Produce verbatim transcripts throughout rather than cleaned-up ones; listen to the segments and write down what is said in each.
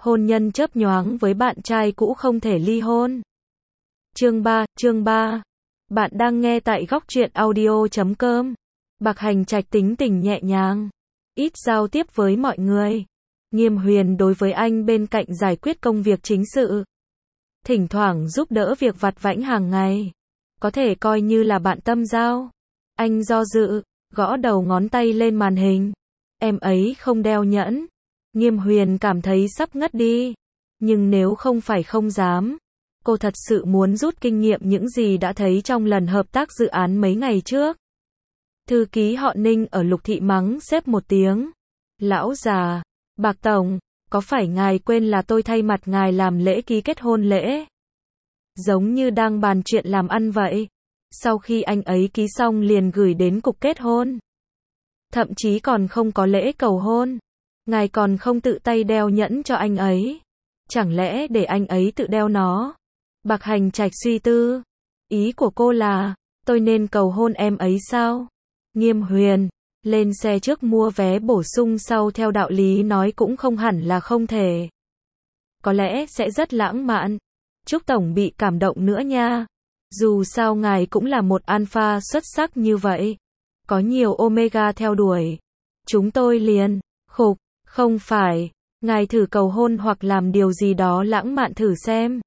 hôn nhân chớp nhoáng với bạn trai cũ không thể ly hôn. Chương ba, chương ba. Bạn đang nghe tại góc truyện audio chấm com. Bạc Hành Trạch tính tình nhẹ nhàng, ít giao tiếp với mọi người. Nghiêm Huyền đối với anh bên cạnh giải quyết công việc chính sự, thỉnh thoảng giúp đỡ việc vặt vãnh hàng ngày, có thể coi như là bạn tâm giao. Anh do dự, gõ đầu ngón tay lên màn hình. Em ấy không đeo nhẫn. Nghiêm Huyền cảm thấy sắp ngất đi. Nhưng nếu không phải không dám, cô thật sự muốn rút kinh nghiệm những gì đã thấy trong lần hợp tác dự án mấy ngày trước. Thư ký họ Ninh ở Lục Thị mắng sếp một tiếng. Lão già, Bạc Tổng, có phải ngài quên là tôi thay mặt ngài làm lễ ký kết hôn lễ? Giống như đang bàn chuyện làm ăn vậy. Sau khi anh ấy ký xong liền gửi đến cục kết hôn. Thậm chí còn không có lễ cầu hôn. Ngài còn không tự tay đeo nhẫn cho anh ấy. Chẳng lẽ để anh ấy tự đeo nó? Bạc Hành Trạch suy tư. Ý của cô là, tôi nên cầu hôn em ấy sao? Nghiêm Huyền, lên xe trước mua vé bổ sung sau theo đạo lý nói cũng không hẳn là không thể. Có lẽ sẽ rất lãng mạn. Chúc Tổng bị cảm động nữa nha. Dù sao ngài cũng là một alpha xuất sắc như vậy. Có nhiều omega theo đuổi. Chúng tôi liền, khục, không phải. Ngài thử cầu hôn hoặc làm điều gì đó lãng mạn thử xem.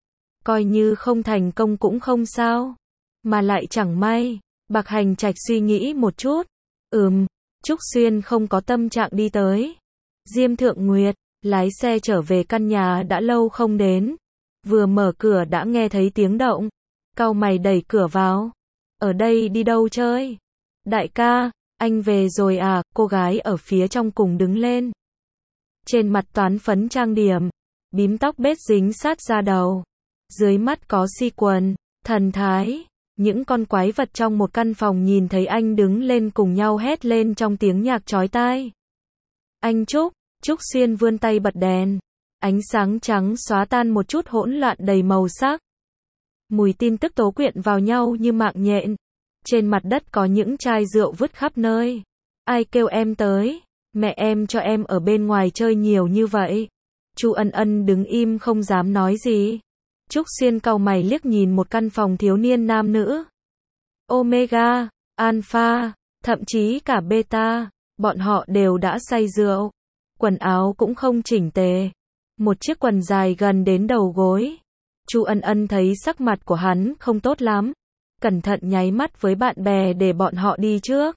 Coi như không thành công cũng không sao. Mà lại chẳng may. Bạc Hành Trạch suy nghĩ một chút. Ừm, Trúc Xuyên không có tâm trạng đi tới. Diêm Thượng Nguyệt, lái xe trở về căn nhà đã lâu không đến. Vừa mở cửa đã nghe thấy tiếng động. Cau mày đẩy cửa vào. Ở đây đi đâu chơi? Đại ca, anh về rồi à? Cô gái ở phía trong cùng đứng lên. Trên mặt toán phấn trang điểm, bím tóc bết dính sát da đầu. Dưới mắt có si quần, thần thái. Những con quái vật trong một căn phòng nhìn thấy anh đứng lên cùng nhau hét lên trong tiếng nhạc chói tai. Anh Trúc, Trúc Xuyên vươn tay bật đèn. Ánh sáng trắng xóa tan một chút hỗn loạn đầy màu sắc. Mùi tin tức tố quyện vào nhau như mạng nhện. Trên mặt đất có những chai rượu vứt khắp nơi. Ai kêu em tới? Mẹ em cho em ở bên ngoài chơi nhiều như vậy. Chu Ân Ân đứng im không dám nói gì. Trúc Xuyên cau mày liếc nhìn một căn phòng thiếu niên nam nữ. Omega, Alpha, thậm chí cả Beta, bọn họ đều đã say rượu. Quần áo cũng không chỉnh tề. Một chiếc quần dài gần đến đầu gối. Chu Ân Ân thấy sắc mặt của hắn không tốt lắm. Cẩn thận nháy mắt với bạn bè để bọn họ đi trước.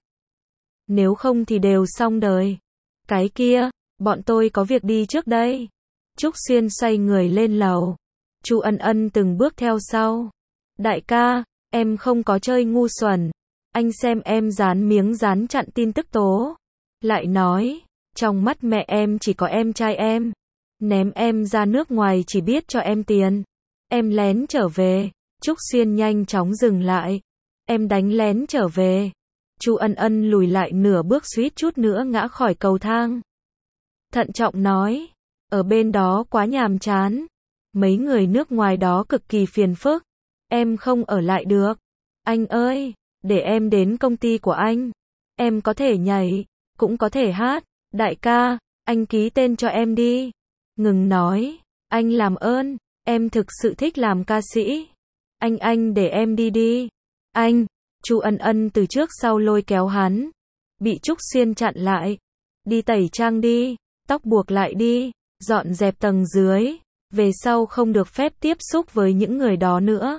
Nếu không thì đều xong đời. Cái kia, bọn tôi có việc đi trước đây. Trúc Xuyên xoay người lên lầu. Chu Ân Ân từng bước theo sau. Đại ca, em không có chơi ngu xuẩn. Anh xem em dán miếng dán chặn tin tức tố. Lại nói, trong mắt mẹ em chỉ có em trai em. Ném em ra nước ngoài chỉ biết cho em tiền. Em lén trở về. Trúc Xuyên nhanh chóng dừng lại. Em đánh lén trở về. Chu Ân Ân lùi lại nửa bước suýt chút nữa ngã khỏi cầu thang. Thận trọng nói. Ở bên đó quá nhàm chán. Mấy người nước ngoài đó cực kỳ phiền phức. Em không ở lại được. Anh ơi, để em đến công ty của anh. Em có thể nhảy, cũng có thể hát. Đại ca, anh ký tên cho em đi. Ngừng nói. Anh làm ơn, em thực sự thích làm ca sĩ. Anh anh để em đi đi. Anh, Chu Ân Ân từ trước sau lôi kéo hắn. Bị Trúc Xuyên chặn lại. Đi tẩy trang đi, tóc buộc lại đi, dọn dẹp tầng dưới. Về sau không được phép tiếp xúc với những người đó nữa.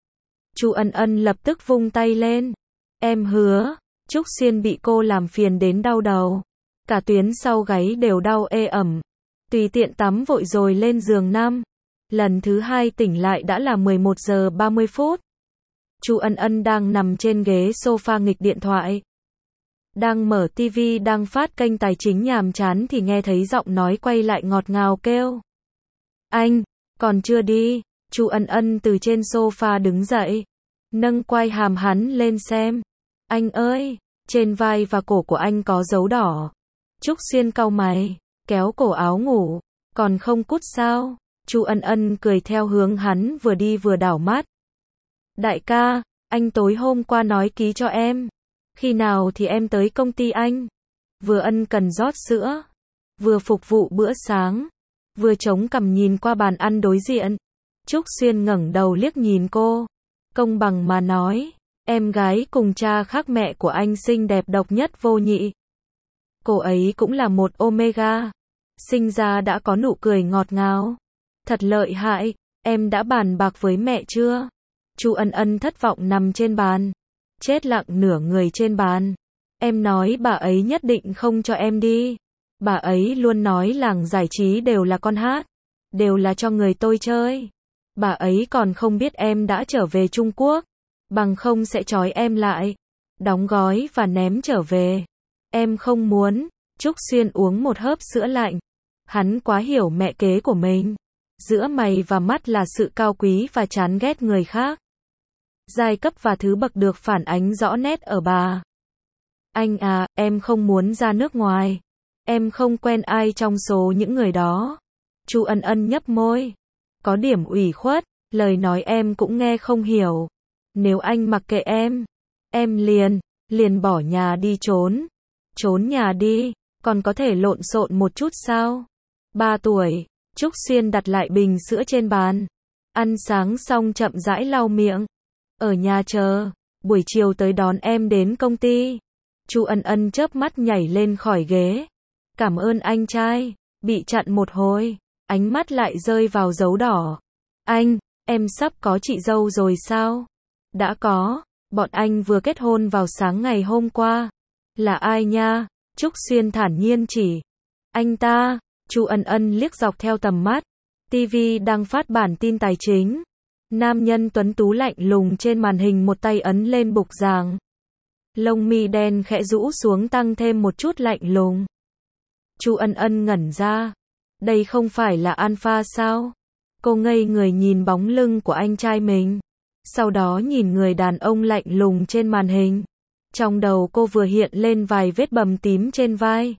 Chu Ân Ân lập tức vung tay lên. Em hứa. Trúc Xuyên bị cô làm phiền đến đau đầu. Cả tuyến sau gáy đều đau ê ẩm. Tùy tiện tắm vội rồi lên giường năm. Lần thứ hai tỉnh lại đã là mười một giờ ba mươi phút. Chu Ân Ân đang nằm trên ghế sofa nghịch điện thoại. Đang mở tivi đang phát kênh tài chính nhàm chán thì nghe thấy giọng nói quay lại ngọt ngào kêu. Anh, còn chưa đi. Chu Ân Ân từ trên sofa đứng dậy. Nâng quai hàm hắn lên xem. Anh ơi, trên vai và cổ của anh có dấu đỏ. Trúc Xuyên cau mày, kéo cổ áo ngủ. Còn không cút sao? Chu Ân Ân cười theo hướng hắn vừa đi vừa đảo mắt. Đại ca, anh tối hôm qua nói ký cho em. Khi nào thì em tới công ty anh? Vừa ân cần rót sữa, vừa phục vụ bữa sáng, vừa chống cằm nhìn qua bàn ăn đối diện. Trúc Xuyên ngẩng đầu liếc nhìn cô. Công bằng mà nói, em gái cùng cha khác mẹ của anh xinh đẹp độc nhất vô nhị. Cô ấy cũng là một Omega. Sinh ra đã có nụ cười ngọt ngào. Thật lợi hại, em đã bàn bạc với mẹ chưa? Chu Ân Ân thất vọng nằm trên bàn. Chết lặng nửa người trên bàn. Em nói bà ấy nhất định không cho em đi. Bà ấy luôn nói làng giải trí đều là con hát. Đều là cho người tôi chơi. Bà ấy còn không biết em đã trở về Trung Quốc. Bằng không sẽ trói em lại. Đóng gói và ném trở về. Em không muốn. Trúc Xuyên uống một hớp sữa lạnh. Hắn quá hiểu mẹ kế của mình. Giữa mày và mắt là sự cao quý và chán ghét người khác. Giai cấp và thứ bậc được phản ánh rõ nét ở bà. Anh à, em không muốn ra nước ngoài. Em không quen ai trong số những người đó. Chu Ân Ân nhấp môi. Có điểm ủy khuất, lời nói em cũng nghe không hiểu. Nếu anh mặc kệ em, em liền, liền bỏ nhà đi trốn. Trốn nhà đi, còn có thể lộn xộn một chút sao? Ba tuổi, Trúc Xuyên đặt lại bình sữa trên bàn. Ăn sáng xong chậm rãi lau miệng. Ở nhà chờ, buổi chiều tới đón em đến công ty. Chu Ân Ân chớp mắt nhảy lên khỏi ghế. Cảm ơn anh trai, bị chặn một hồi, ánh mắt lại rơi vào dấu đỏ. Anh, em sắp có chị dâu rồi sao? Đã có, bọn anh vừa kết hôn vào sáng ngày hôm qua. Là ai nha? Trúc Xuyên thản nhiên chỉ. Anh ta. Chu Ân Ân liếc dọc theo tầm mắt. ti vi đang phát bản tin tài chính. Nam nhân tuấn tú lạnh lùng trên màn hình một tay ấn lên bục giảng. Lông mi đen khẽ rũ xuống tăng thêm một chút lạnh lùng. Chu Ân Ân ngẩn ra. Đây không phải là Alpha sao? Cô ngây người nhìn bóng lưng của anh trai mình. Sau đó nhìn người đàn ông lạnh lùng trên màn hình. Trong đầu cô vừa hiện lên vài vết bầm tím trên vai.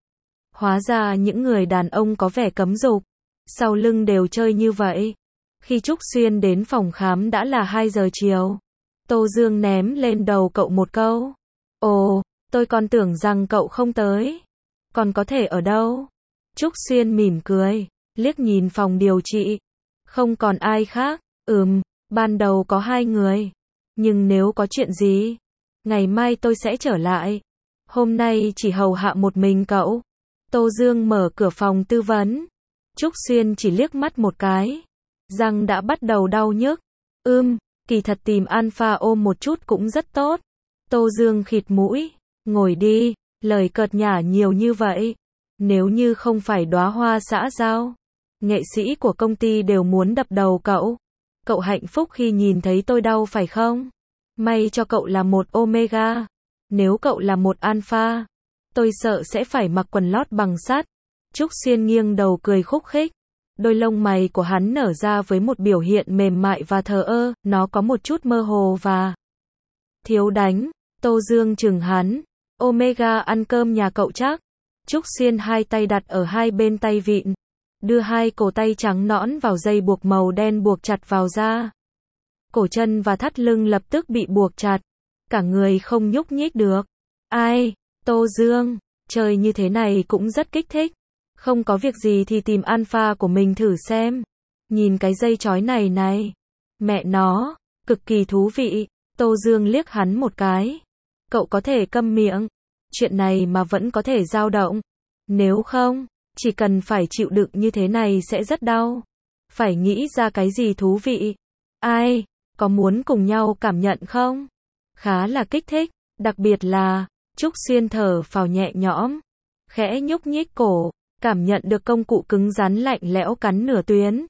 Hóa ra những người đàn ông có vẻ cấm dục, sau lưng đều chơi như vậy. Khi Trúc Xuyên đến phòng khám đã là hai giờ chiều. Tô Dương ném lên đầu cậu một câu. Ồ, tôi còn tưởng rằng cậu không tới. Còn có thể ở đâu? Trúc Xuyên mỉm cười, liếc nhìn phòng điều trị. Không còn ai khác. Ừm, ban đầu có hai người. Nhưng nếu có chuyện gì, ngày mai tôi sẽ trở lại. Hôm nay chỉ hầu hạ một mình cậu. Tô Dương mở cửa phòng tư vấn. Trúc Xuyên chỉ liếc mắt một cái. Răng đã bắt đầu đau nhức. Ưm, kỳ thật tìm Alpha ôm một chút cũng rất tốt. Tô Dương khịt mũi. Ngồi đi, lời cợt nhả nhiều như vậy. Nếu như không phải đóa hoa xã giao, nghệ sĩ của công ty đều muốn đập đầu cậu. Cậu hạnh phúc khi nhìn thấy tôi đau phải không? May cho cậu là một Omega. Nếu cậu là một Alpha, tôi sợ sẽ phải mặc quần lót bằng sắt. Trúc Xuyên nghiêng đầu cười khúc khích. Đôi lông mày của hắn nở ra với một biểu hiện mềm mại và thờ ơ, nó có một chút mơ hồ và thiếu đánh. Tô Dương chừng hắn. Omega ăn cơm nhà cậu chắc. Trúc Xuyên hai tay đặt ở hai bên tay vịn. Đưa hai cổ tay trắng nõn vào dây buộc màu đen buộc chặt vào da. Cổ chân và thắt lưng lập tức bị buộc chặt. Cả người không nhúc nhích được. Ai? Tô Dương. Chơi như thế này cũng rất kích thích. Không có việc gì thì tìm Alpha của mình thử xem. Nhìn cái dây chói này này. Mẹ nó, cực kỳ thú vị. Tô Dương liếc hắn một cái. Cậu có thể câm miệng. Chuyện này mà vẫn có thể dao động. Nếu không, chỉ cần phải chịu đựng như thế này sẽ rất đau. Phải nghĩ ra cái gì thú vị. Ai, có muốn cùng nhau cảm nhận không? Khá là kích thích, đặc biệt là, Trúc Xuyên thở phào nhẹ nhõm. Khẽ nhúc nhích cổ, cảm nhận được công cụ cứng rắn lạnh lẽo cắn nửa tuyến.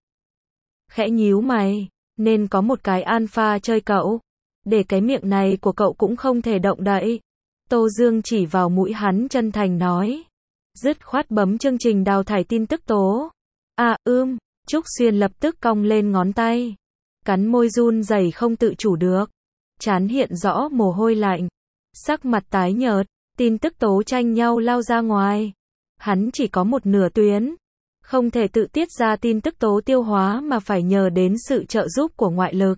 Khẽ nhíu mày, nên có một cái Alpha chơi cậu. Để cái miệng này của cậu cũng không thể động đậy. Tô Dương chỉ vào mũi hắn chân thành nói. Dứt khoát bấm chương trình đào thải tin tức tố. À, ưm, Trúc Xuyên lập tức cong lên ngón tay. Cắn môi run rẩy không tự chủ được. Trán hiện rõ mồ hôi lạnh. Sắc mặt tái nhợt, tin tức tố tranh nhau lao ra ngoài. Hắn chỉ có một nửa tuyến. Không thể tự tiết ra tin tức tố tiêu hóa mà phải nhờ đến sự trợ giúp của ngoại lực.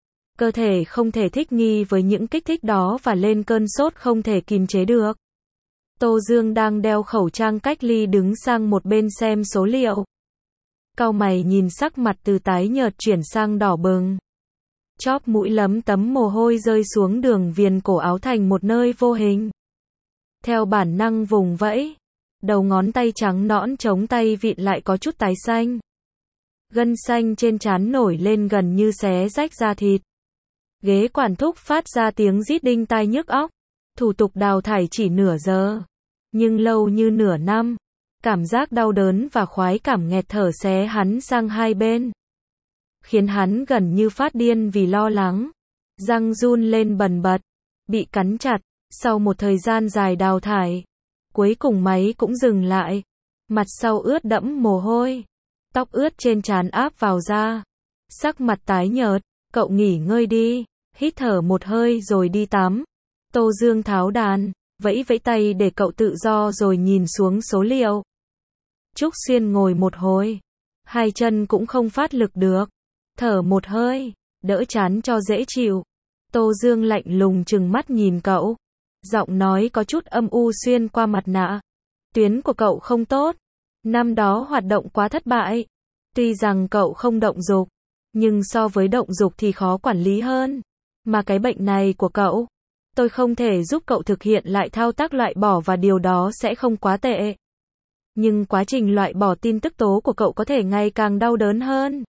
Cơ thể không thể thích nghi với những kích thích đó và lên cơn sốt không thể kìm chế được. Tô Dương đang đeo khẩu trang cách ly đứng sang một bên xem số liệu. Cau mày nhìn sắc mặt từ tái nhợt chuyển sang đỏ bừng. Chóp mũi lấm tấm mồ hôi rơi xuống đường viền cổ áo thành một nơi vô hình. Theo bản năng vùng vẫy, đầu ngón tay trắng nõn chống tay vịn lại có chút tái xanh. Gân xanh trên trán nổi lên gần như xé rách da thịt. Ghế quản thúc phát ra tiếng rít đinh tai nhức óc. Thủ tục đào thải chỉ nửa giờ, nhưng lâu như nửa năm. Cảm giác đau đớn và khoái cảm nghẹt thở xé hắn sang hai bên, khiến hắn gần như phát điên vì lo lắng. Răng run lên bần bật, bị cắn chặt. Sau một thời gian dài đào thải, cuối cùng máy cũng dừng lại. Mặt sau ướt đẫm mồ hôi, tóc ướt trên trán áp vào da, sắc mặt tái nhợt. Cậu nghỉ ngơi đi, hít thở một hơi rồi đi tắm. Tô Dương tháo đàn, vẫy vẫy tay để cậu tự do rồi nhìn xuống số liệu. Trúc Xuyên ngồi một hồi, hai chân cũng không phát lực được, thở một hơi, đỡ chán cho dễ chịu. Tô Dương lạnh lùng trừng mắt nhìn cậu, giọng nói có chút âm u xuyên qua mặt nạ. Tuyến của cậu không tốt, năm đó hoạt động quá thất bại. Tuy rằng cậu không động dục, nhưng so với động dục thì khó quản lý hơn. Mà cái bệnh này của cậu, tôi không thể giúp cậu thực hiện lại thao tác loại bỏ và điều đó sẽ không quá tệ. Nhưng quá trình loại bỏ tin tức tố của cậu có thể ngày càng đau đớn hơn.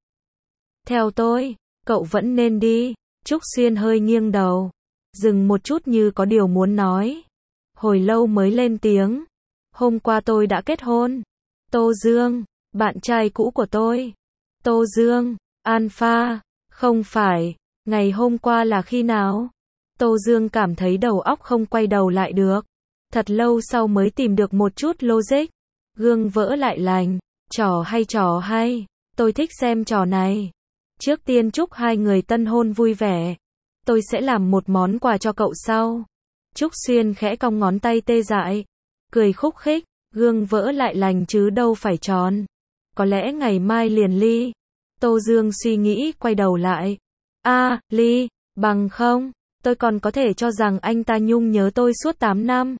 Theo tôi, cậu vẫn nên đi. Trúc Xuyên hơi nghiêng đầu, dừng một chút như có điều muốn nói. Hồi lâu mới lên tiếng. Hôm qua tôi đã kết hôn. Tô Dương, bạn trai cũ của tôi. Tô Dương, Alpha, không phải, ngày hôm qua là khi nào? Tô Dương cảm thấy đầu óc không quay đầu lại được. Thật lâu sau mới tìm được một chút logic. Gương vỡ lại lành. Trò hay trò hay. Tôi thích xem trò này. Trước tiên chúc hai người tân hôn vui vẻ. Tôi sẽ làm một món quà cho cậu sau. Trúc Xuyên khẽ cong ngón tay tê dại, cười khúc khích. Gương vỡ lại lành chứ đâu phải tròn. Có lẽ ngày mai liền ly. Tô Dương suy nghĩ quay đầu lại. A, à, ly, bằng không, tôi còn có thể cho rằng anh ta nhung nhớ tôi suốt tám năm.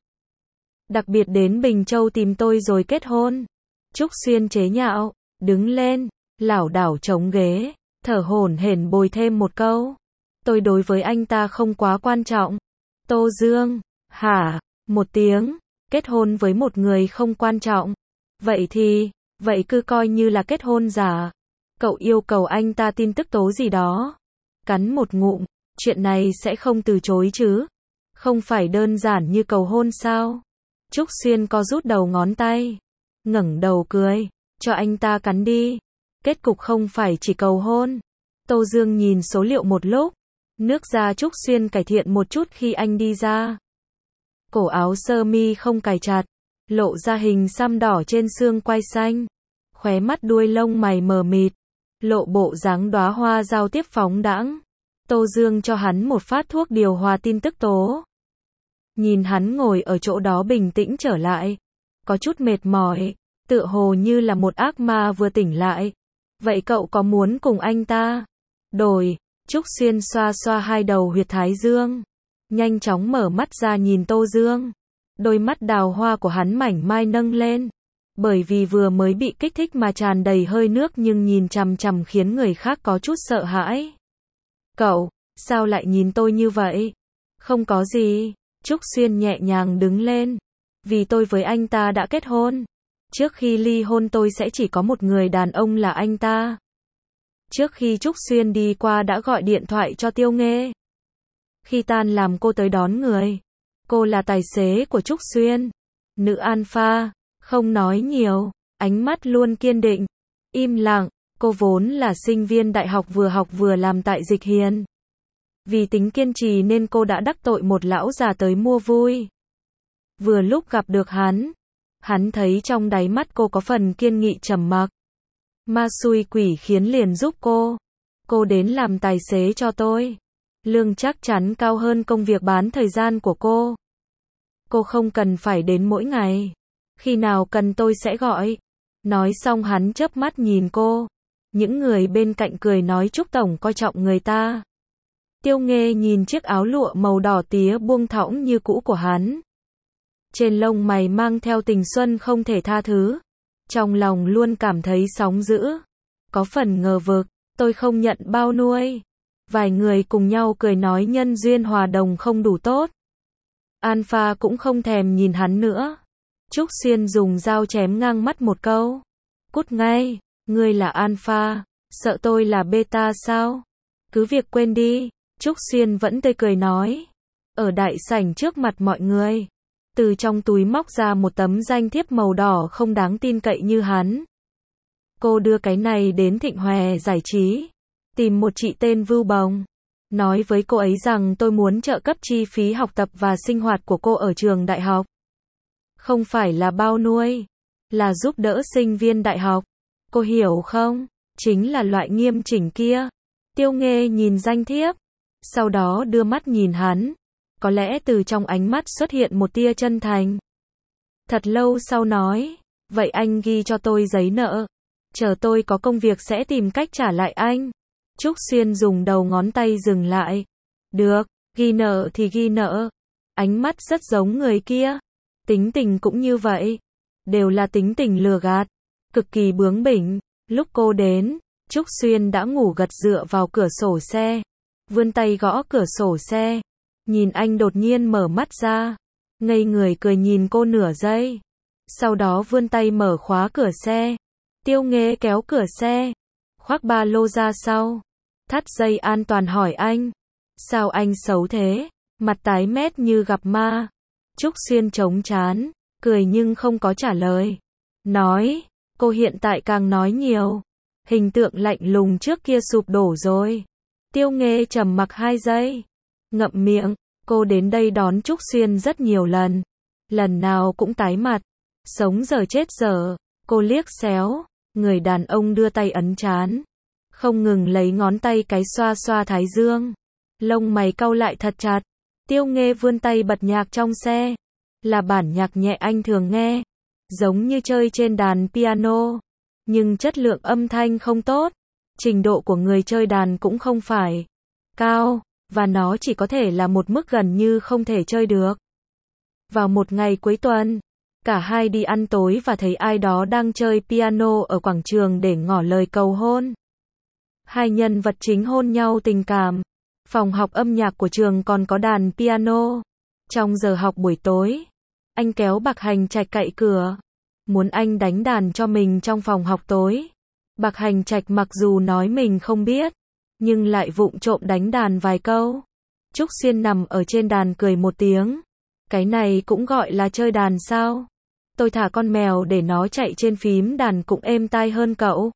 Đặc biệt đến Bình Châu tìm tôi rồi kết hôn. Trúc Xuyên chế nhạo, đứng lên, lảo đảo chống ghế, thở hổn hển bồi thêm một câu. Tôi đối với anh ta không quá quan trọng. Tô Dương, hả, một tiếng, kết hôn với một người không quan trọng. Vậy thì, vậy cứ coi như là kết hôn giả. Cậu yêu cầu anh ta tin tức tố gì đó. Cắn một ngụm, chuyện này sẽ không từ chối chứ. Không phải đơn giản như cầu hôn sao? Trúc Xuyên co rút đầu ngón tay, ngẩng đầu cười, cho anh ta cắn đi. Kết cục không phải chỉ cầu hôn. Tô Dương nhìn số liệu một lúc, nước da Trúc Xuyên cải thiện một chút khi anh đi ra. Cổ áo sơ mi không cài chặt, lộ ra hình xăm đỏ trên xương quai xanh. Khóe mắt đuôi lông mày mờ mịt, lộ bộ dáng đóa hoa giao tiếp phóng đãng. Tô Dương cho hắn một phát thuốc điều hòa tin tức tố. Nhìn hắn ngồi ở chỗ đó bình tĩnh trở lại, có chút mệt mỏi, tựa hồ như là một ác ma vừa tỉnh lại. Vậy cậu có muốn cùng anh ta đổi? Trúc Xuyên xoa xoa hai đầu huyệt thái dương, nhanh chóng mở mắt ra nhìn Tô Dương. Đôi mắt đào hoa của hắn mảnh mai nâng lên, bởi vì vừa mới bị kích thích mà tràn đầy hơi nước nhưng nhìn chằm chằm khiến người khác có chút sợ hãi. Cậu, sao lại nhìn tôi như vậy? Không có gì. Trúc Xuyên nhẹ nhàng đứng lên. Vì tôi với anh ta đã kết hôn. Trước khi ly hôn tôi sẽ chỉ có một người đàn ông là anh ta. Trước khi Trúc Xuyên đi qua đã gọi điện thoại cho Tiêu Nghê. Khi tan làm cô tới đón người. Cô là tài xế của Trúc Xuyên. Nữ alpha, không nói nhiều, ánh mắt luôn kiên định. Im lặng, cô vốn là sinh viên đại học vừa học vừa làm tại Dịch Hiền. Vì tính kiên trì nên cô đã đắc tội một lão già tới mua vui. Vừa lúc gặp được hắn, hắn thấy trong đáy mắt cô có phần kiên nghị trầm mặc. Ma xui quỷ khiến liền giúp cô. Cô đến làm tài xế cho tôi. Lương chắc chắn cao hơn công việc bán thời gian của cô. Cô không cần phải đến mỗi ngày. Khi nào cần tôi sẽ gọi. Nói xong hắn chớp mắt nhìn cô. Những người bên cạnh cười nói Trúc Tổng coi trọng người ta. Tiêu Nghê nhìn chiếc áo lụa màu đỏ tía buông thõng như cũ của hắn. Trên lông mày mang theo tình xuân không thể tha thứ. Trong lòng luôn cảm thấy sóng dữ. có phần ngờ vực, tôi không nhận bao nuôi. Vài người cùng nhau cười nói nhân duyên hòa đồng không đủ tốt. Alpha cũng không thèm nhìn hắn nữa. Trúc Xuyên dùng dao chém ngang mắt một câu. Cút ngay, ngươi là Alpha, sợ tôi là Beta sao? Cứ việc quên đi, Trúc Xuyên vẫn tươi cười nói. Ở đại sảnh trước mặt mọi người, từ trong túi móc ra một tấm danh thiếp màu đỏ không đáng tin cậy như hắn. Cô đưa cái này đến Thịnh Hòe Giải Trí, tìm một chị tên Vưu Bồng, nói với cô ấy rằng tôi muốn trợ cấp chi phí học tập và sinh hoạt của cô ở trường đại học. Không phải là bao nuôi, là giúp đỡ sinh viên đại học. Cô hiểu không? Chính là loại nghiêm chỉnh kia. Tiêu Nghê nhìn danh thiếp, sau đó đưa mắt nhìn hắn. Có lẽ từ trong ánh mắt xuất hiện một tia chân thành. Thật lâu sau nói, vậy anh ghi cho tôi giấy nợ. Chờ tôi có công việc sẽ tìm cách trả lại anh. Trúc Xuyên dùng đầu ngón tay dừng lại. Được, ghi nợ thì ghi nợ. Ánh mắt rất giống người kia. Tính tình cũng như vậy. Đều là tính tình lừa gạt. Cực kỳ bướng bỉnh. Lúc cô đến, Trúc Xuyên đã ngủ gật dựa vào cửa sổ xe. Vươn tay gõ cửa sổ xe. Nhìn anh đột nhiên mở mắt ra. Ngây người cười nhìn cô nửa giây. Sau đó vươn tay mở khóa cửa xe. Tiêu Nghê kéo cửa xe. Khoác ba lô ra sau. Thắt dây an toàn hỏi anh. Sao anh xấu thế? Mặt tái mét như gặp ma. Trúc Xuyên chống trán. Cười nhưng không có trả lời. Nói. Cô hiện tại càng nói nhiều. Hình tượng lạnh lùng trước kia sụp đổ rồi. Tiêu Nghê trầm mặc hai giây. Ngậm miệng. Cô đến đây đón Trúc Xuyên rất nhiều lần. Lần nào cũng tái mặt. Sống giờ chết giờ. Cô liếc xéo. Người đàn ông đưa tay ấn trán. Không ngừng lấy ngón tay cái xoa xoa thái dương. Lông mày cau lại thật chặt. Tiêu Nghê vươn tay bật nhạc trong xe. Là bản nhạc nhẹ anh thường nghe. Giống như chơi trên đàn piano. Nhưng chất lượng âm thanh không tốt. Trình độ của người chơi đàn cũng không phải cao. Và nó chỉ có thể là một mức gần như không thể chơi được. Vào một ngày cuối tuần, cả hai đi ăn tối và thấy ai đó đang chơi piano ở quảng trường để ngỏ lời cầu hôn. Hai nhân vật chính hôn nhau tình cảm. Phòng học âm nhạc của trường còn có đàn piano. Trong giờ học buổi tối, anh kéo Bạc Hành Trạch cậy cửa. Muốn anh đánh đàn cho mình trong phòng học tối. Bạc Hành Trạch mặc dù nói mình không biết, nhưng lại vụng trộm đánh đàn vài câu. Trúc Xuyên nằm ở trên đàn cười một tiếng. Cái này cũng gọi là chơi đàn sao? Tôi thả con mèo để nó chạy trên phím đàn cũng êm tai hơn cậu.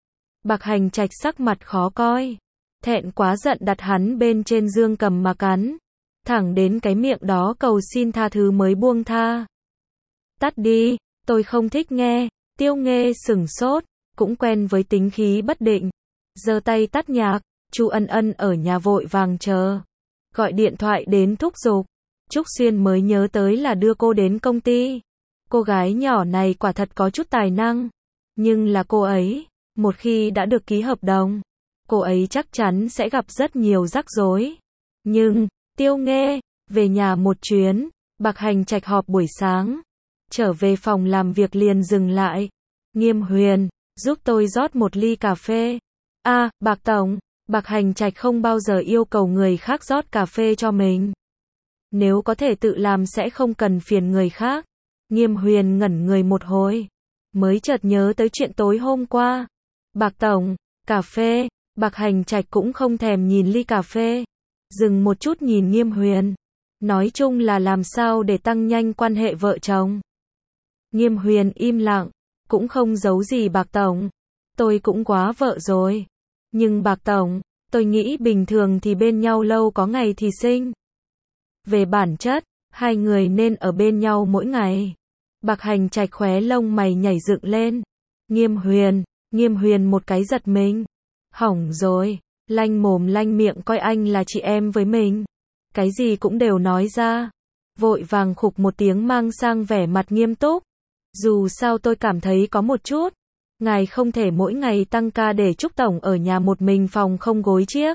Bạc Hành Trạch sắc mặt khó coi. Thẹn quá giận đặt hắn bên trên dương cầm mà cắn. Thẳng đến cái miệng đó cầu xin tha thứ mới buông tha. Tắt đi, tôi không thích nghe. Tiêu Nghê sửng sốt, cũng quen với tính khí bất định. Giơ tay tắt nhạc. Chu Ân Ân ở nhà vội vàng chờ. Gọi điện thoại đến thúc giục. Trúc Xuyên mới nhớ tới là đưa cô đến công ty. Cô gái nhỏ này quả thật có chút tài năng. Nhưng là cô ấy, một khi đã được ký hợp đồng, cô ấy chắc chắn sẽ gặp rất nhiều rắc rối. Nhưng, Tiêu Nghê, về nhà một chuyến, Bạc Hành Trạch họp buổi sáng. Trở về phòng làm việc liền dừng lại. Nghiêm Huyền, giúp tôi rót một ly cà phê. A, à, Bạc Tổng. Bạc Hành Trạch không bao giờ yêu cầu người khác rót cà phê cho mình. Nếu có thể tự làm sẽ không cần phiền người khác. Nghiêm Huyền ngẩn người một hồi. Mới chợt nhớ tới chuyện tối hôm qua. Bạc Tổng, cà phê. Bạc Hành Trạch cũng không thèm nhìn ly cà phê. Dừng một chút nhìn Nghiêm Huyền. Nói chung là làm sao để tăng nhanh quan hệ vợ chồng. Nghiêm Huyền im lặng. Cũng không giấu gì Bạc Tổng. Tôi cũng quá vợ rồi. Nhưng Bạc Tổng, tôi nghĩ bình thường thì bên nhau lâu có ngày thì sinh. Về bản chất, hai người nên ở bên nhau mỗi ngày. Bạc Hành Trạch khóe lông mày nhảy dựng lên. Nghiêm Huyền, Nghiêm Huyền một cái giật mình. Hỏng rồi, lanh mồm lanh miệng coi anh là chị em với mình. Cái gì cũng đều nói ra. Vội vàng khục một tiếng mang sang vẻ mặt nghiêm túc. Dù sao tôi cảm thấy có một chút. Ngài không thể mỗi ngày tăng ca để Trúc Tổng ở nhà một mình phòng không gối chiếc.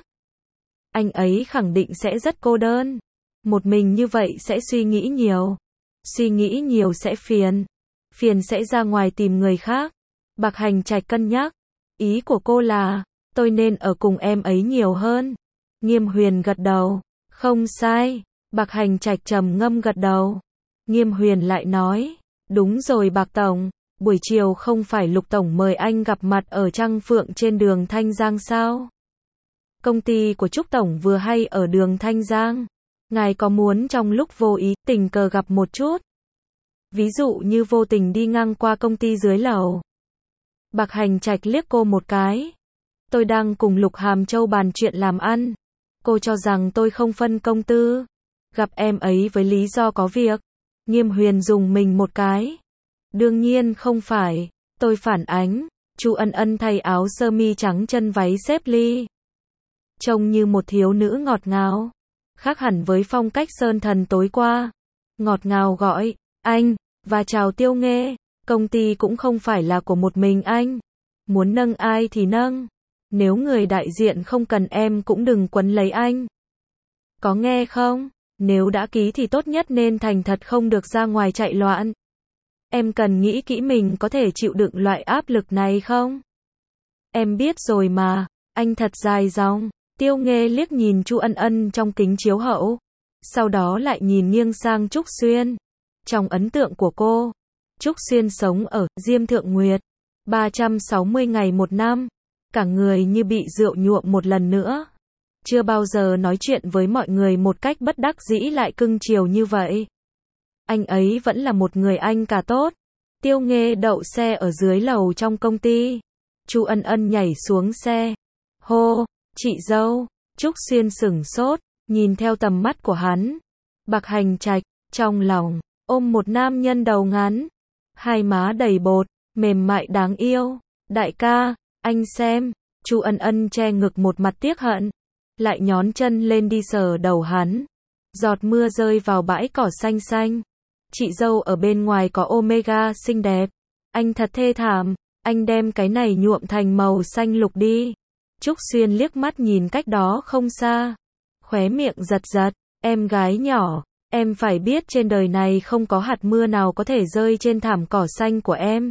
Anh ấy khẳng định sẽ rất cô đơn. Một mình như vậy sẽ suy nghĩ nhiều. Suy nghĩ nhiều sẽ phiền. Phiền sẽ ra ngoài tìm người khác. Bạc Hành Trạch cân nhắc. Ý của cô là, tôi nên ở cùng em ấy nhiều hơn. Nghiêm Huyền gật đầu. Không sai. Bạc Hành Trạch trầm ngâm gật đầu. Nghiêm Huyền lại nói, đúng rồi Bạc Tổng, buổi chiều không phải Lục Tổng mời anh gặp mặt ở Trăng Phượng trên đường Thanh Giang sao? Công ty của Trúc Tổng vừa hay ở đường Thanh Giang. Ngài có muốn trong lúc vô ý tình cờ gặp một chút? Ví dụ như vô tình đi ngang qua công ty dưới lầu. Bạc Hành Trạch liếc cô một cái. Tôi đang cùng Lục Hàm Châu bàn chuyện làm ăn. Cô cho rằng tôi không phân công tư. Gặp em ấy với lý do có việc. Nghiêm Huyền dùng mình một cái. Đương nhiên không phải. Tôi phản ánh. Chu Ân Ân thay áo sơ mi trắng chân váy xếp ly. Trông như một thiếu nữ ngọt ngào. Khác hẳn với phong cách sơn thần tối qua. Ngọt ngào gọi, anh, và chào Tiêu Nghê. Công ty cũng không phải là của một mình anh. Muốn nâng ai thì nâng. Nếu người đại diện không cần em cũng đừng quấn lấy anh. Có nghe không? Nếu đã ký thì tốt nhất nên thành thật, không được ra ngoài chạy loạn. Em cần nghĩ kỹ mình có thể chịu đựng loại áp lực này không? Em biết rồi mà. Anh thật dài dòng. Tiêu Nghê liếc nhìn Chu Ân Ân trong kính chiếu hậu. Sau đó lại nhìn nghiêng sang Trúc Xuyên. Trong ấn tượng của cô, Trúc Xuyên sống ở Diêm Thượng Nguyệt. ba trăm sáu mươi ngày một năm. Cả người như bị rượu nhuộm một lần nữa. Chưa bao giờ nói chuyện với mọi người một cách bất đắc dĩ lại cưng chiều như vậy. Anh ấy vẫn là một người anh cả tốt. Tiêu Nghê đậu xe ở dưới lầu trong công ty. Chu Ân Ân nhảy xuống xe. Hô, chị dâu. Trúc Xuyên sửng sốt, nhìn theo tầm mắt của hắn. Bạc Hành Trạch, trong lòng, ôm một nam nhân đầu ngắn. Hai má đầy bột, mềm mại đáng yêu. Đại ca, anh xem. Chu Ân Ân che ngực một mặt tiếc hận. Lại nhón chân lên đi sờ đầu hắn. Giọt mưa rơi vào bãi cỏ xanh xanh. Chị dâu ở bên ngoài có Omega xinh đẹp. Anh thật thê thảm. Anh đem cái này nhuộm thành màu xanh lục đi. Trúc Xuyên liếc mắt nhìn cách đó không xa. Khóe miệng giật giật. Em gái nhỏ, em phải biết trên đời này không có hạt mưa nào có thể rơi trên thảm cỏ xanh của em.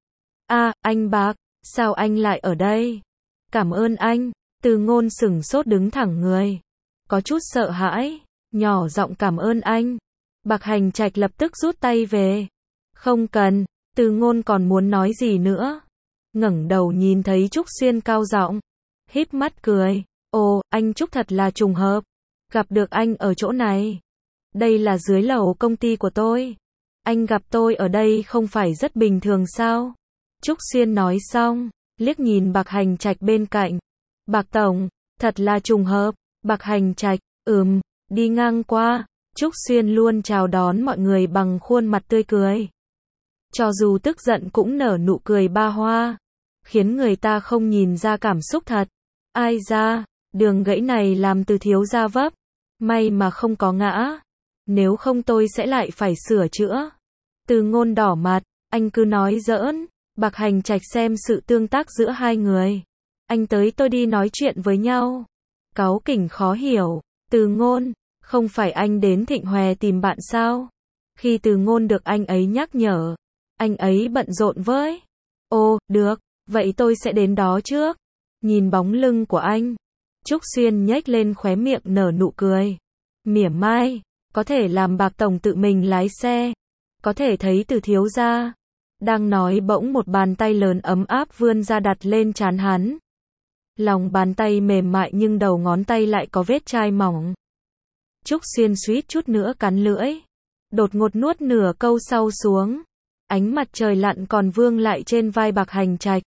À, anh Bạc, sao anh lại ở đây? Cảm ơn anh. Từ Ngôn sửng sốt đứng thẳng người. Có chút sợ hãi. Nhỏ giọng cảm ơn anh. Bạc Hành Trạch lập tức rút tay về. Không cần. Từ Ngôn còn muốn nói gì nữa. Ngẩng đầu nhìn thấy Trúc Xuyên cao giọng. Híp mắt cười. Ồ, anh Trúc thật là trùng hợp. Gặp được anh ở chỗ này. Đây là dưới lầu công ty của tôi. Anh gặp tôi ở đây không phải rất bình thường sao? Trúc Xuyên nói xong, liếc nhìn Bạc Hành Trạch bên cạnh. Bạc Tổng, thật là trùng hợp. Bạc Hành Trạch, ừm, đi ngang qua. Trúc Xuyên luôn chào đón mọi người bằng khuôn mặt tươi cười. Cho dù tức giận cũng nở nụ cười ba hoa. Khiến người ta không nhìn ra cảm xúc thật. Ai ra, đường gãy này làm từ thiếu gia vấp. May mà không có ngã. Nếu không tôi sẽ lại phải sửa chữa. Từ Ngôn đỏ mặt, anh cứ nói giỡn. Bạc Hành Trạch xem sự tương tác giữa hai người. Anh tới tôi đi nói chuyện với nhau. Cáu kỉnh khó hiểu. Từ Ngôn, không phải anh đến Thịnh Hòe tìm bạn sao? Khi Từ Ngôn được anh ấy nhắc nhở, anh ấy bận rộn với. Ồ, được, vậy tôi sẽ đến đó trước. Nhìn bóng lưng của anh, Trúc Xuyên nhếch lên khóe miệng nở nụ cười. Mỉa mai, có thể làm Bạc Tổng tự mình lái xe. Có thể thấy Từ thiếu gia. Đang nói bỗng một bàn tay lớn ấm áp vươn ra đặt lên trán hắn. Lòng bàn tay mềm mại nhưng đầu ngón tay lại có vết chai mỏng. Trúc Xuyên suýt chút nữa cắn lưỡi. Đột ngột nuốt nửa câu sau xuống. Ánh mặt trời lặn còn vương lại trên vai Bạc Hành Trạch.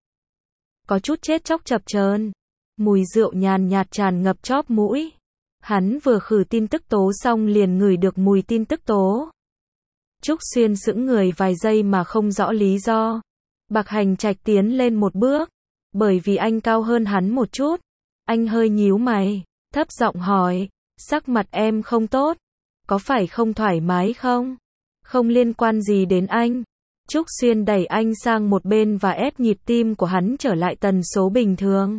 Có chút chết chóc chập chờn. Mùi rượu nhàn nhạt tràn ngập chóp mũi. Hắn vừa khử tin tức tố xong liền ngửi được mùi tin tức tố. Trúc Xuyên sững người vài giây mà không rõ lý do. Bạc Hành Trạch tiến lên một bước. Bởi vì anh cao hơn hắn một chút. Anh hơi nhíu mày, thấp giọng hỏi. Sắc mặt em không tốt. Có phải không thoải mái không? Không liên quan gì đến anh. Trúc Xuyên đẩy anh sang một bên và ép nhịp tim của hắn trở lại tần số bình thường.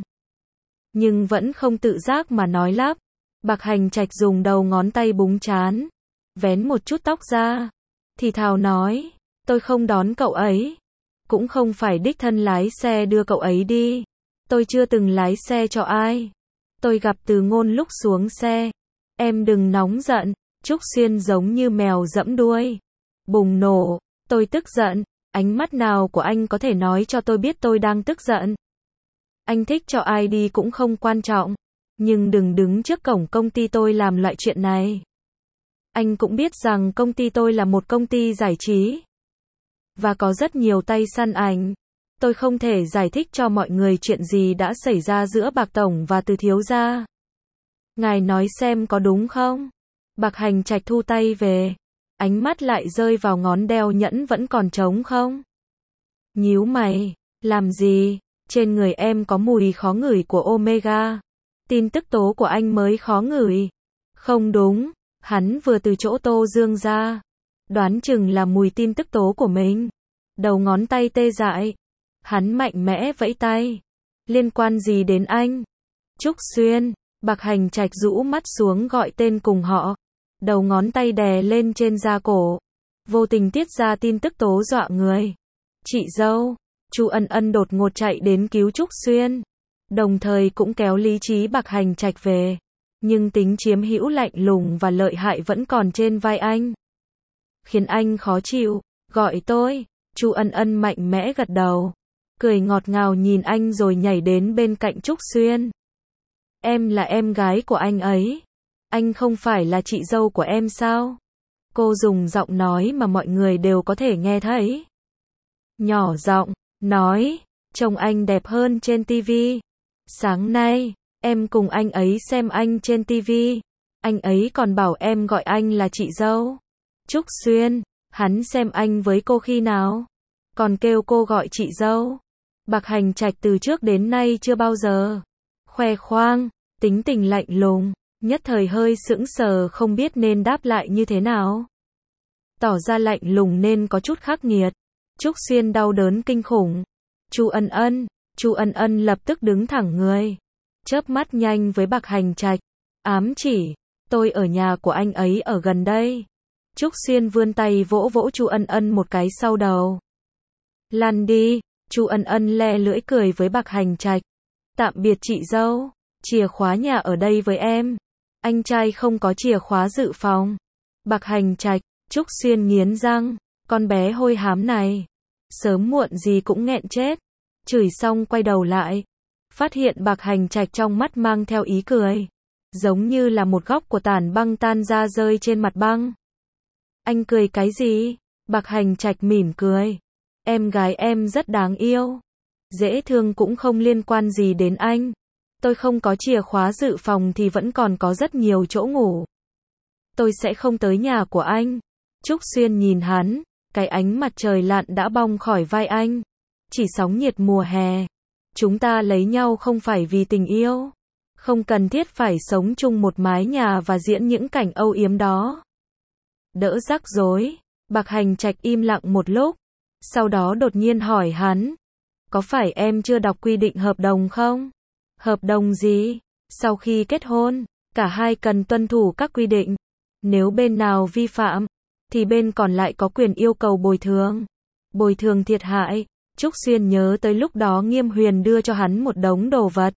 Nhưng vẫn không tự giác mà nói lắp. Bạc Hành Trạch dùng đầu ngón tay búng trán. Vén một chút tóc ra. Thì thào nói. Tôi không đón cậu ấy. Cũng không phải đích thân lái xe đưa cậu ấy đi. Tôi chưa từng lái xe cho ai. Tôi gặp Từ Ngôn lúc xuống xe. Em đừng nóng giận. Trúc Xuyên giống như mèo giẫm đuôi. Bùng nổ. Tôi tức giận. Ánh mắt nào của anh có thể nói cho tôi biết tôi đang tức giận? Anh thích cho ai đi cũng không quan trọng. Nhưng đừng đứng trước cổng công ty tôi làm loại chuyện này. Anh cũng biết rằng công ty tôi là một công ty giải trí. Và có rất nhiều tay săn ảnh. Tôi không thể giải thích cho mọi người chuyện gì đã xảy ra giữa Bạc Tổng và Từ thiếu gia. Ngài nói xem có đúng không? Bạc Hành Trạch thu tay về. Ánh mắt lại rơi vào ngón đeo nhẫn vẫn còn trống không? Nhíu mày. Làm gì? Trên người em có mùi khó ngửi của Omega. Tin tức tố của anh mới khó ngửi. Không đúng. Hắn vừa từ chỗ Tô Dương ra. Đoán chừng là mùi tin tức tố của mình. Đầu ngón tay tê dại. Hắn mạnh mẽ vẫy tay. Liên quan gì đến anh? Trúc Xuyên. Bạc Hành Trạch rũ mắt xuống gọi tên cùng họ. Đầu ngón tay đè lên trên da cổ. Vô tình tiết ra tin tức tố dọa người. Chị dâu. Chu Ân Ân đột ngột chạy đến cứu Trúc Xuyên. Đồng thời cũng kéo lý trí Bạc Hành Trạch về. Nhưng tính chiếm hữu lạnh lùng và lợi hại vẫn còn trên vai anh. Khiến anh khó chịu. Gọi tôi. Chu Ân Ân mạnh mẽ gật đầu. Cười ngọt ngào nhìn anh rồi nhảy đến bên cạnh Trúc Xuyên. Em là em gái của anh ấy. Anh không phải là chị dâu của em sao? Cô dùng giọng nói mà mọi người đều có thể nghe thấy. Nhỏ giọng, nói, trông anh đẹp hơn trên tivi. Sáng nay, em cùng anh ấy xem anh trên tivi. Anh ấy còn bảo em gọi anh là chị dâu. Trúc Xuyên, hắn xem anh với cô khi nào? Còn kêu cô gọi chị dâu. Bạc Hành Trạch từ trước đến nay chưa bao giờ khoe khoang, tính tình lạnh lùng, nhất thời hơi sững sờ không biết nên đáp lại như thế nào. Tỏ ra lạnh lùng nên có chút khắc nghiệt. Trúc Xuyên đau đớn kinh khủng. Chu Ân Ân, Chu Ân Ân lập tức đứng thẳng người, chớp mắt nhanh với Bạc Hành Trạch, ám chỉ, tôi ở nhà của anh ấy ở gần đây. Trúc Xuyên vươn tay vỗ vỗ Chu Ân Ân một cái sau đầu. Lăn đi. Chu Ân Ân le lưỡi cười với Bạc Hành Trạch. Tạm biệt chị dâu. Chìa khóa nhà ở đây với em. Anh trai không có chìa khóa dự phòng. Bạc Hành Trạch. Trúc Xuyên nghiến răng. Con bé hôi hám này. Sớm muộn gì cũng nghẹn chết. Chửi xong quay đầu lại. Phát hiện Bạc Hành Trạch trong mắt mang theo ý cười. Giống như là một góc của tảng băng tan ra rơi trên mặt băng. Anh cười cái gì? Bạc Hành Trạch mỉm cười. Em gái em rất đáng yêu. Dễ thương cũng không liên quan gì đến anh. Tôi không có chìa khóa dự phòng thì vẫn còn có rất nhiều chỗ ngủ. Tôi sẽ không tới nhà của anh. Trúc Xuyên nhìn hắn. Cái ánh mặt trời lặn đã bong khỏi vai anh. Chỉ sóng nhiệt mùa hè. Chúng ta lấy nhau không phải vì tình yêu. Không cần thiết phải sống chung một mái nhà và diễn những cảnh âu yếm đó. Đỡ rắc rối. Bạc Hành Trạch im lặng một lúc. Sau đó đột nhiên hỏi hắn. Có phải em chưa đọc quy định hợp đồng không? Hợp đồng gì? Sau khi kết hôn, cả hai cần tuân thủ các quy định. Nếu bên nào vi phạm, thì bên còn lại có quyền yêu cầu bồi thường. Bồi thường thiệt hại. Trúc Xuyên nhớ tới lúc đó Nghiêm Huyền đưa cho hắn một đống đồ vật.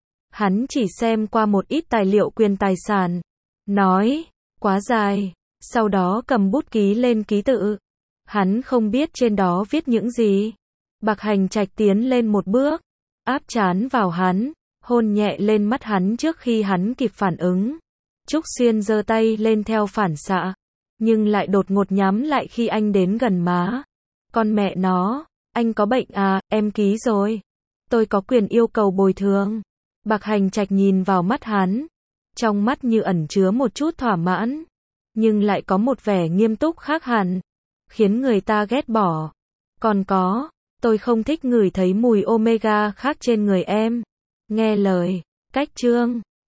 Hắn chỉ xem qua một ít tài liệu quyền tài sản. Nói, quá dài. Sau đó cầm bút ký lên ký tự. Hắn không biết trên đó viết những gì. Bạc Hành Trạch tiến lên một bước, áp trán vào hắn, hôn nhẹ lên mắt hắn trước khi hắn kịp phản ứng. Trúc Xuyên giơ tay lên theo phản xạ, nhưng lại đột ngột nhắm lại khi anh đến gần má. Con mẹ nó, anh có bệnh à, em ký rồi. Tôi có quyền yêu cầu bồi thường. Bạc Hành Trạch nhìn vào mắt hắn, trong mắt như ẩn chứa một chút thỏa mãn, nhưng lại có một vẻ nghiêm túc khác hẳn, khiến người ta ghét bỏ. Còn có, tôi không thích ngửi thấy mùi Omega khác trên người em. Nghe lời, cách chương.